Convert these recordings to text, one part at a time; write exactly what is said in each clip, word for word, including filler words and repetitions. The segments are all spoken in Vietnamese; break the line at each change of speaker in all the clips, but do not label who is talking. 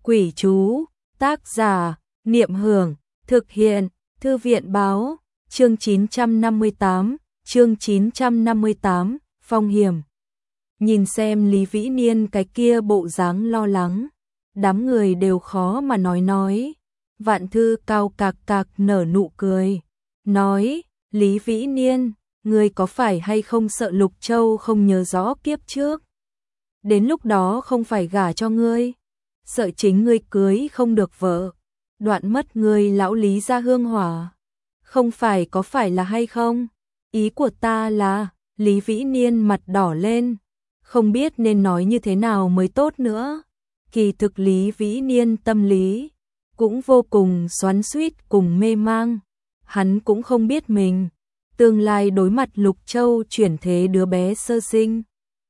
Quỷ chú, tác giả, Niệm Hưởng, thực hiện, Thư viện báo, chương chín trăm năm mươi tám, chương chín trăm năm mươi tám, Phong hiểm. Nhìn xem Lý Vĩ Niên cái kia bộ dáng lo lắng, đám người đều khó mà nói nói. Vạn Thư cao cạc cạc nở nụ cười, nói, Lý Vĩ Niên, ngươi có phải hay không sợ Lục Châu không nhớ rõ kiếp trước? Đến lúc đó không phải gả cho ngươi, sợ chính ngươi cưới không được vợ, đoạn mất ngươi lão Lý gia hương hỏa. Không phải có phải là hay không? Ý của ta là, Lý Vĩ Niên mặt đỏ lên, không biết nên nói như thế nào mới tốt nữa. Kỳ thực Lý Vĩ Niên tâm lý cũng vô cùng xoắn xuýt cùng mê mang, hắn cũng không biết mình tương lai đối mặt Lục Châu chuyển thế đứa bé sơ sinh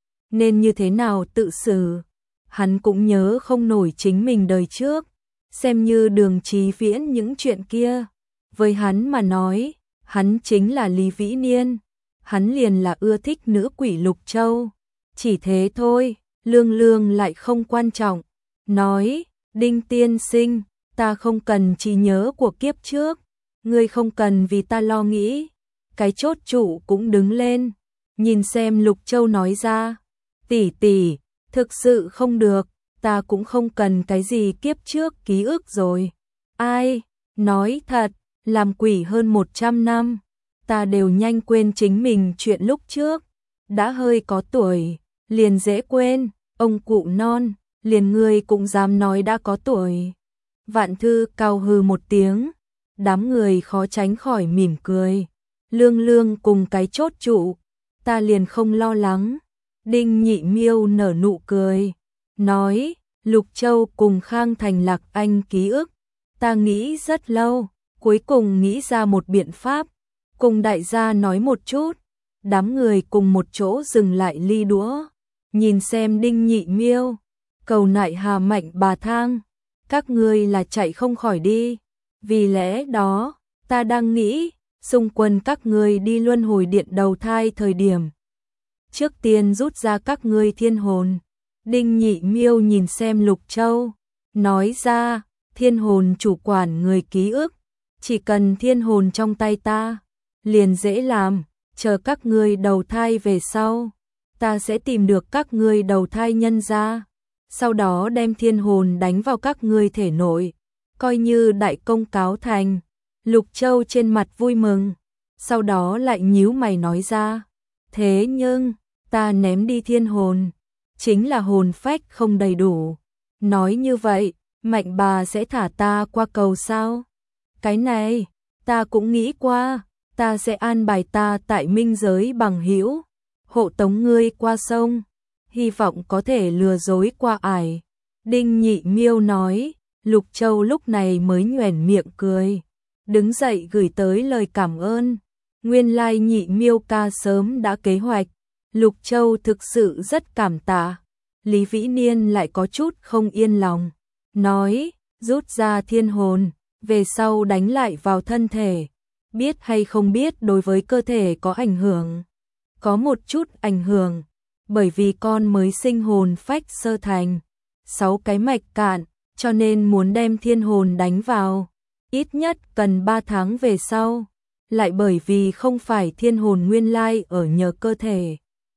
nên như thế nào tự xử. Hắn cũng nhớ không nổi chính mình đời trước, xem như Đường Chí Viễn những chuyện kia. Với hắn mà nói, hắn chính là Lý Vĩ Niên, hắn liền là ưa thích nữ quỷ Lục Châu. Chỉ thế thôi, Lương Lương lại không quan trọng, nói, Đinh tiên sinh, ta không cần trí nhớ của kiếp trước, ngươi không cần vì ta lo nghĩ. Cái chốt chủ cũng đứng lên, nhìn xem Lục Châu nói ra, tỷ tỷ, thực sự không được, ta cũng không cần cái gì kiếp trước ký ức rồi. Ai, nói thật, làm quỷ hơn một trăm năm, ta đều nhanh quên chính mình chuyện lúc trước, đã hơi có tuổi, liền dễ quên, ông cụ non, liền ngươi cũng dám nói đã có tuổi. Vạn Thư cao hừ một tiếng, đám người khó tránh khỏi mỉm cười. Lương Lương cùng cái chốt trụ, ta liền không lo lắng. Đinh Nhị Miêu nở nụ cười, nói, Lục Châu cùng Khang Thành Lạc Anh ký ức, ta nghĩ rất lâu, cuối cùng nghĩ ra một biện pháp, cùng đại gia nói một chút. Đám người cùng một chỗ dừng lại ly đũa, nhìn xem Đinh Nhị Miêu, cầu nại hà mạnh bà thang, các ngươi là chạy không khỏi đi. Vì lẽ đó, ta đang nghĩ, xung quân các ngươi đi luân hồi điện đầu thai thời điểm, trước tiên rút ra các ngươi thiên hồn. Đinh Nhị Miêu nhìn xem Lục Châu, nói ra, thiên hồn chủ quản người ký ức, chỉ cần thiên hồn trong tay ta, liền dễ làm, chờ các ngươi đầu thai về sau, ta sẽ tìm được các ngươi đầu thai nhân ra, sau đó đem thiên hồn đánh vào các ngươi thể nội, coi như đại công cáo thành. Lục Châu trên mặt vui mừng, sau đó lại nhíu mày nói ra, thế nhưng, ta ném đi thiên hồn, chính là hồn phách không đầy đủ. Nói như vậy, Mạnh bà sẽ thả ta qua cầu sao? Cái này, ta cũng nghĩ qua, ta sẽ an bài ta tại minh giới bằng hữu, hộ tống ngươi qua sông, hy vọng có thể lừa dối qua ải. Đinh Nhị Miêu nói, Lục Châu lúc này mới nhoẻn miệng cười, đứng dậy gửi tới lời cảm ơn. Nguyên lai Nhị Miêu ca sớm đã kế hoạch, Lục Châu thực sự rất cảm tạ. Lý Vĩ Niên lại có chút không yên lòng, nói, rút ra thiên hồn, về sau đánh lại vào thân thể, biết hay không biết đối với cơ thể có ảnh hưởng. Có một chút ảnh hưởng, bởi vì con mới sinh hồn phách sơ thành, sáu cái mạch cạn, cho nên muốn đem thiên hồn đánh vào, ít nhất cần ba tháng về sau, lại bởi vì không phải thiên hồn nguyên lai ở nhờ cơ thể.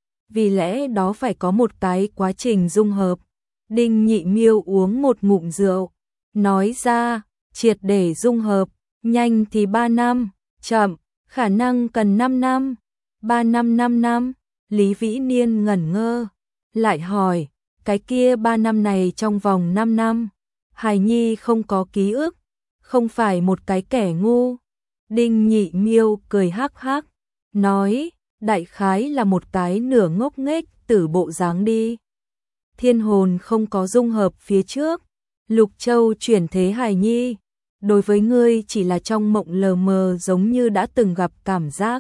Vì lẽ đó phải có một cái quá trình dung hợp. Đinh Nhị Miêu uống một ngụm rượu, nói ra, triệt để dung hợp, nhanh thì ba năm, chậm, khả năng cần năm năm, ba năm năm năm. Lý Vĩ Niên ngẩn ngơ, lại hỏi, cái kia ba năm này trong vòng năm năm, hài nhi không có ký ức, không phải một cái kẻ ngu. Đinh Nhị Miêu cười hắc hắc, nói, đại khái là một cái nửa ngốc nghếch tử bộ dáng đi. Thiên hồn không có dung hợp phía trước, Lục Châu chuyển thế hài nhi, đối với ngươi chỉ là trong mộng lờ mờ giống như đã từng gặp cảm giác.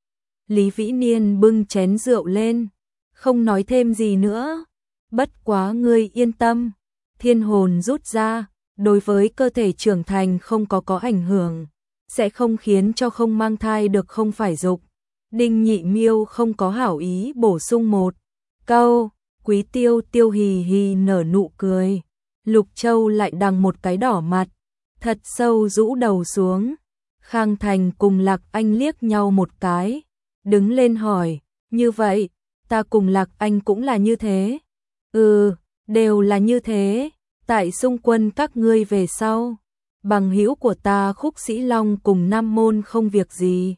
Lý Vĩ Niên bưng chén rượu lên, không nói thêm gì nữa. Bất quá ngươi yên tâm, thiên hồn rút ra, đối với cơ thể trưởng thành không có có ảnh hưởng, sẽ không khiến cho không mang thai được không phải dục. Đinh Nhị Miêu không có hảo ý bổ sung một câu, Quý Tiêu Tiêu hì hì nở nụ cười. Lục Châu lại đằng một cái đỏ mặt, thật sâu rũ đầu xuống. Khang Thành cùng Lạc Anh liếc nhau một cái, đứng lên hỏi, như vậy, ta cùng Lạc Anh cũng là như thế. Ừ, đều là như thế, tại xung quân các ngươi về sau. Bằng hữu của ta Khúc Sĩ Long cùng Nam Môn không việc gì,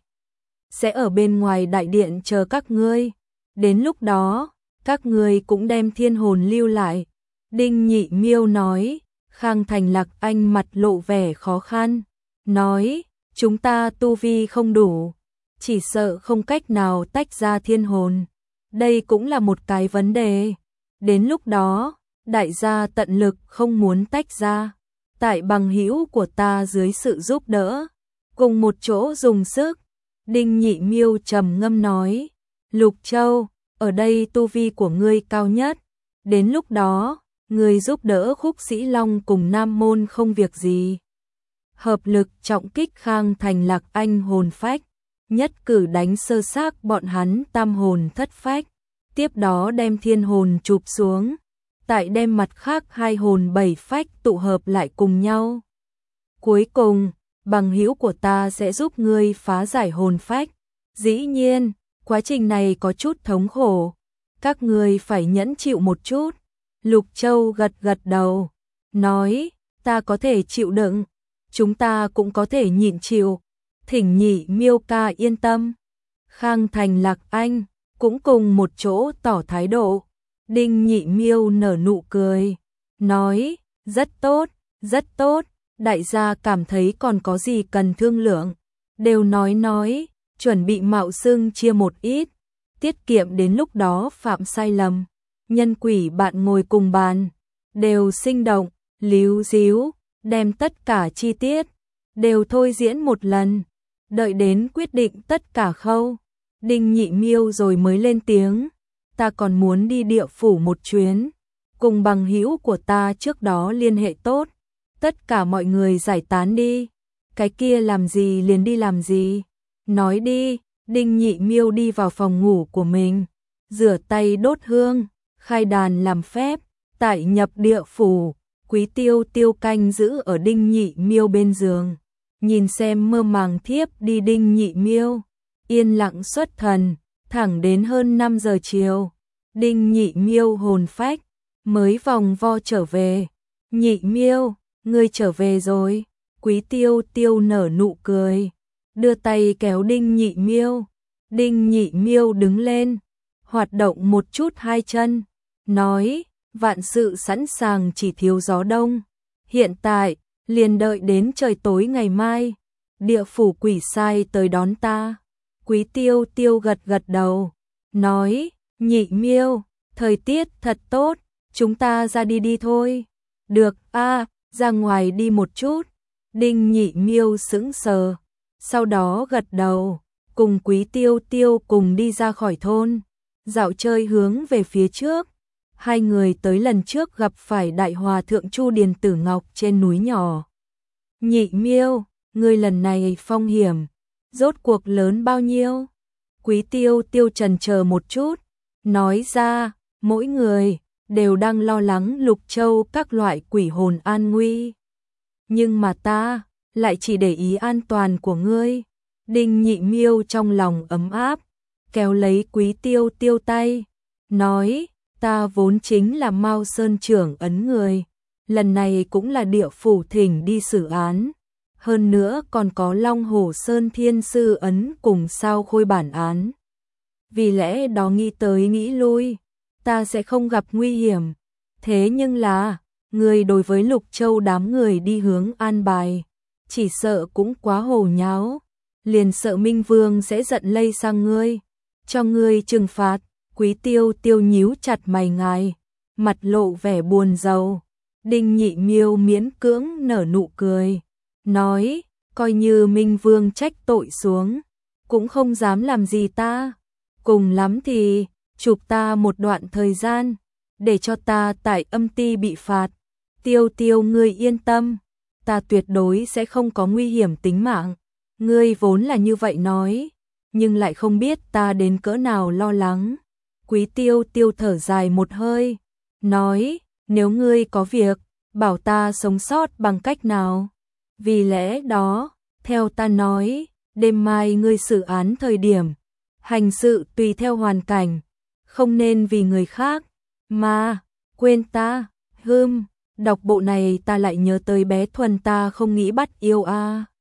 sẽ ở bên ngoài đại điện chờ các ngươi. Đến lúc đó, các ngươi cũng đem thiên hồn lưu lại. Đinh Nhị Miêu nói. Khang Thành Lạc Anh mặt lộ vẻ khó khăn, nói, chúng ta tu vi không đủ, chỉ sợ không cách nào tách ra thiên hồn. Đây cũng là một cái vấn đề. Đến lúc đó, đại gia tận lực không muốn tách ra. Tại bằng hữu của ta dưới sự giúp đỡ, cùng một chỗ dùng sức. Đinh Nhị Miêu trầm ngâm nói, Lục Châu, ở đây tu vi của ngươi cao nhất. Đến lúc đó, ngươi giúp đỡ Khúc Sĩ Long cùng Nam Môn không việc gì. Hợp lực trọng kích Khang Thành Lạc Anh hồn phách, nhất cử đánh sơ xác bọn hắn tam hồn thất phách. Tiếp đó đem thiên hồn chụp xuống, tại đem mặt khác hai hồn bảy phách tụ hợp lại cùng nhau. Cuối cùng, bằng hữu của ta sẽ giúp ngươi phá giải hồn phách. Dĩ nhiên, quá trình này có chút thống khổ, các ngươi phải nhẫn chịu một chút. Lục Châu gật gật đầu, nói, ta có thể chịu đựng, chúng ta cũng có thể nhịn chịu, thỉnh Nhị Miêu ca yên tâm. Khang Thành Lạc Anh cũng cùng một chỗ tỏ thái độ. Đinh Nhị Miêu nở nụ cười, nói, rất tốt, rất tốt, đại gia cảm thấy còn có gì cần thương lượng, đều nói nói, chuẩn bị mạo xưng chia một ít, tiết kiệm đến lúc đó phạm sai lầm. Nhân quỷ bạn ngồi cùng bàn, đều sinh động, líu díu, đem tất cả chi tiết, đều thôi diễn một lần, đợi đến quyết định tất cả khâu. Đinh Nhị Miêu rồi mới lên tiếng, ta còn muốn đi địa phủ một chuyến, cùng bằng hữu của ta trước đó liên hệ tốt, tất cả mọi người giải tán đi, cái kia làm gì liền đi làm gì, nói đi. Đinh Nhị Miêu đi vào phòng ngủ của mình, rửa tay đốt hương, khai đàn làm phép, tại nhập địa phủ. Quý Tiêu Tiêu canh giữ ở Đinh Nhị Miêu bên giường, nhìn xem mơ màng thiếp đi Đinh Nhị Miêu, yên lặng xuất thần, thẳng đến hơn năm giờ chiều, Đinh Nhị Miêu hồn phách mới vòng vo trở về. Nhị Miêu, ngươi trở về rồi. Quý Tiêu Tiêu nở nụ cười, đưa tay kéo Đinh Nhị Miêu. Đinh Nhị Miêu đứng lên, hoạt động một chút hai chân, nói, vạn sự sẵn sàng chỉ thiếu gió đông. Hiện tại, liền đợi đến trời tối ngày mai, địa phủ quỷ sai tới đón ta. Quý Tiêu Tiêu gật gật đầu, nói, Nhị Miêu, thời tiết thật tốt, chúng ta ra đi đi thôi. Được a, ra ngoài đi một chút. Đinh Nhị Miêu sững sờ, sau đó gật đầu, cùng Quý Tiêu Tiêu cùng đi ra khỏi thôn, dạo chơi hướng về phía trước. Hai người tới lần trước gặp phải Đại Hòa Thượng Chu Điền Tử Ngọc trên núi nhỏ. Nhị Miêu, ngươi lần này phong hiểm, rốt cuộc lớn bao nhiêu? Quý Tiêu Tiêu chần chờ một chút, nói ra, mỗi người đều đang lo lắng Lục Châu các loại quỷ hồn an nguy. Nhưng mà ta lại chỉ để ý an toàn của ngươi. Đinh Nhị Miêu trong lòng ấm áp, kéo lấy Quý Tiêu Tiêu tay, nói, ta vốn chính là Mao Sơn trưởng ấn người, lần này cũng là địa phủ thỉnh đi xử án, hơn nữa còn có Long Hổ Sơn Thiên Sư ấn cùng sao khôi bản án. Vì lẽ đó nghĩ tới nghĩ lui, ta sẽ không gặp nguy hiểm. Thế nhưng là, người đối với Lục Châu đám người đi hướng an bài, chỉ sợ cũng quá hồ nháo, liền sợ Minh Vương sẽ giận lây sang ngươi, cho ngươi trừng phạt. Quý Tiêu Tiêu nhíu chặt mày ngài, mặt lộ vẻ buồn rầu. Đinh Nhị Miêu miễn cưỡng nở nụ cười, nói, coi như Minh Vương trách tội xuống, cũng không dám làm gì ta, cùng lắm thì chụp ta một đoạn thời gian, để cho ta tại âm ti bị phạt. Tiêu Tiêu ngươi yên tâm, ta tuyệt đối sẽ không có nguy hiểm tính mạng. Ngươi vốn là như vậy nói, nhưng lại không biết ta đến cỡ nào lo lắng. Quý Tiêu Tiêu thở dài một hơi, nói, nếu ngươi có việc, bảo ta sống sót bằng cách nào. Vì lẽ đó, theo ta nói, đêm mai ngươi xử án thời điểm, hành sự tùy theo hoàn cảnh, không nên vì người khác, mà, quên ta, hưm, đọc bộ này ta lại nhớ tới bé Thuần ta không nghĩ bắt yêu a.